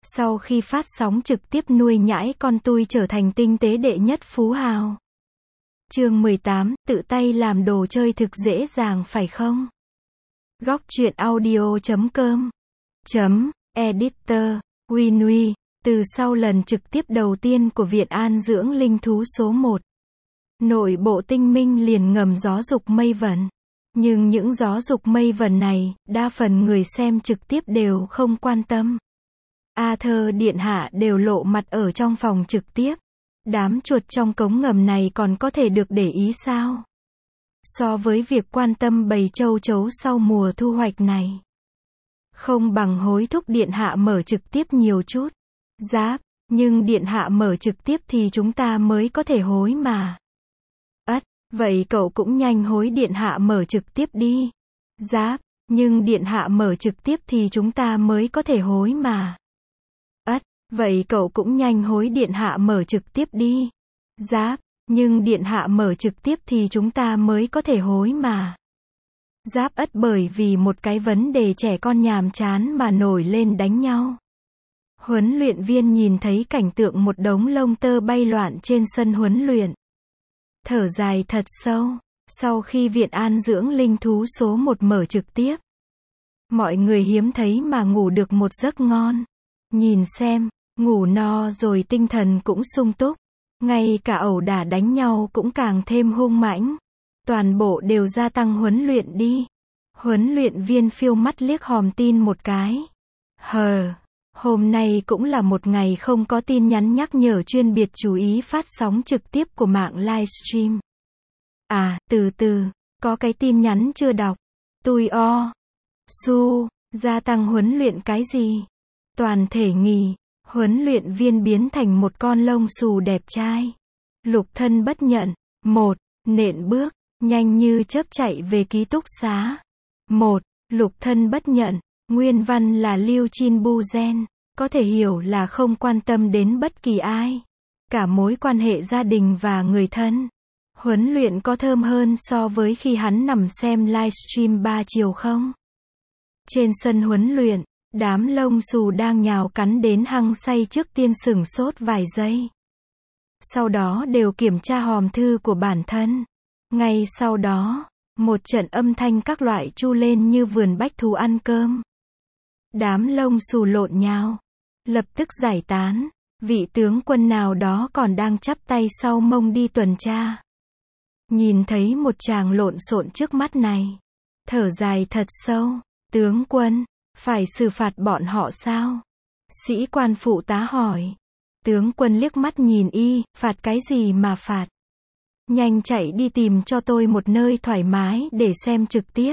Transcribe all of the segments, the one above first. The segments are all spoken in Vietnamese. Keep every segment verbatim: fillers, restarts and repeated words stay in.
Sau khi phát sóng trực tiếp nuôi nhãi con tui trở thành tinh tế đệ nhất phú hào. Chương mười tám, tự tay làm đồ chơi thực dễ dàng phải không? Góc truyện audio chấm com chấm editor Winnie. Từ sau lần trực tiếp đầu tiên của Viện An dưỡng linh thú số một, nội bộ tinh minh liền ngầm gió dục mây vẩn. Nhưng những gió dục mây vẩn này, đa phần người xem trực tiếp đều không quan tâm. Arthur điện hạ đều lộ mặt ở trong phòng trực tiếp. Đám chuột trong cống ngầm này còn có thể được để ý sao? So với việc quan tâm bầy châu chấu sau mùa thu hoạch này, không bằng hối thúc điện hạ mở trực tiếp nhiều chút. Giáp, nhưng điện hạ mở trực tiếp thì chúng ta mới có thể hối mà. Ất, vậy cậu cũng nhanh hối điện hạ mở trực tiếp đi. Giáp, nhưng điện hạ mở trực tiếp thì chúng ta mới có thể hối mà. Ất, vậy cậu cũng nhanh hối điện hạ mở trực tiếp đi. Giáp, nhưng điện hạ mở trực tiếp thì chúng ta mới có thể hối mà. Giáp ất bởi vì một cái vấn đề trẻ con nhàm chán mà nổi lên đánh nhau. Huấn luyện viên nhìn thấy cảnh tượng một đống lông tơ bay loạn trên sân huấn luyện. Thở dài thật sâu, sau khi Viện An dưỡng linh thú số một mở trực tiếp, mọi người hiếm thấy mà ngủ được một giấc ngon. Nhìn xem, ngủ no rồi tinh thần cũng sung túc, ngay cả ẩu đả đánh nhau cũng càng thêm hung mãnh. Toàn bộ đều gia tăng huấn luyện đi. Huấn luyện viên phiêu mắt liếc hòm tin một cái. Hờ, hôm nay cũng là một ngày không có tin nhắn nhắc nhở chuyên biệt chú ý phát sóng trực tiếp của mạng livestream. À, từ từ, có cái tin nhắn chưa đọc. Tui o. Su, gia tăng huấn luyện cái gì? Toàn thể nghỉ, huấn luyện viên biến thành một con lông xù đẹp trai. Lục thân bất nhận. Một, nện bước, nhanh như chớp chạy về ký túc xá. Một, lục thân bất nhận. Nguyên văn là Liu Chin Bu Gen, có thể hiểu là không quan tâm đến bất kỳ ai. Cả mối quan hệ gia đình và người thân. Huấn luyện có thơm hơn so với khi hắn nằm xem livestream ba chiều không? Trên sân huấn luyện, đám lông xù đang nhào cắn đến hăng say trước tiên sửng sốt vài giây. Sau đó đều kiểm tra hòm thư của bản thân. Ngay sau đó, một trận âm thanh các loại chu lên như vườn bách thú ăn cơm. Đám lông xù lộn nhào, lập tức giải tán. Vị tướng quân nào đó còn đang chắp tay sau mông đi tuần tra. Nhìn thấy một tràng lộn xộn trước mắt này, thở dài thật sâu. Tướng quân, phải xử phạt bọn họ sao? Sĩ quan phụ tá hỏi. Tướng quân liếc mắt nhìn y, phạt cái gì mà phạt? Nhanh chạy đi tìm cho tôi một nơi thoải mái để xem trực tiếp.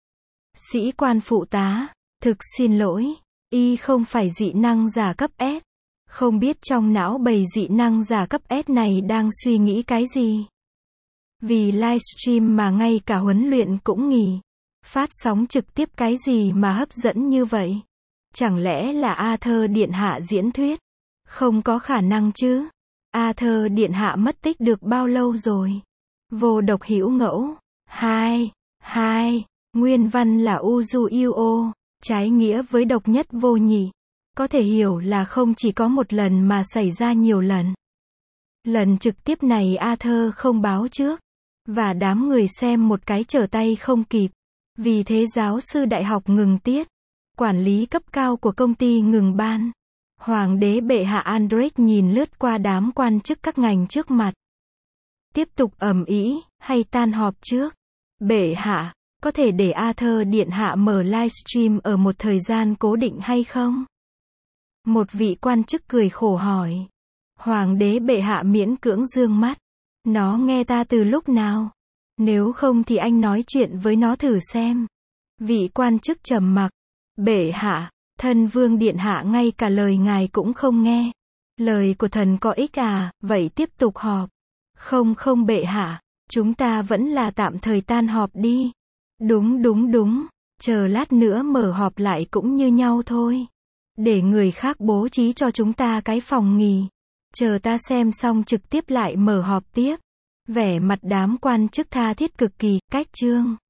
Sĩ quan phụ tá, thực xin lỗi, y không phải dị năng giả cấp S. Không biết trong não bầy dị năng giả cấp S này đang suy nghĩ cái gì? Vì livestream mà ngay cả huấn luyện cũng nghỉ. Phát sóng trực tiếp cái gì mà hấp dẫn như vậy? Chẳng lẽ là Arthur điện hạ diễn thuyết? Không có khả năng chứ. Arthur điện hạ mất tích được bao lâu rồi? Vô độc hữu ngẫu. Hai. Hai. Nguyên văn là Uzuio, trái nghĩa với độc nhất vô nhị. Có thể hiểu là không chỉ có một lần mà xảy ra nhiều lần. Lần trực tiếp này Arthur không báo trước. Và đám người xem một cái trở tay không kịp. Vì thế giáo sư đại học ngừng tiết. Quản lý cấp cao của công ty ngừng ban. Hoàng đế bệ hạ Andrek nhìn lướt qua đám quan chức các ngành trước mặt. Tiếp tục ầm ĩ, hay tan họp trước? Bệ hạ, có thể để Arthur điện hạ mở livestream ở một thời gian cố định hay không? Một vị quan chức cười khổ hỏi. Hoàng đế bệ hạ miễn cưỡng dương mắt. Nó nghe ta từ lúc nào? Nếu không thì anh nói chuyện với nó thử xem. Vị quan chức trầm mặc. Bệ hạ, thân vương điện hạ ngay cả lời ngài cũng không nghe. Lời của thần có ích à, vậy tiếp tục họp. Không không bệ hạ, chúng ta vẫn là tạm thời tan họp đi. Đúng đúng đúng, chờ lát nữa mở họp lại cũng như nhau thôi. Để người khác bố trí cho chúng ta cái phòng nghỉ. Chờ ta xem xong trực tiếp lại mở họp tiếp. Vẻ mặt đám quan chức tha thiết cực kỳ, cách chương.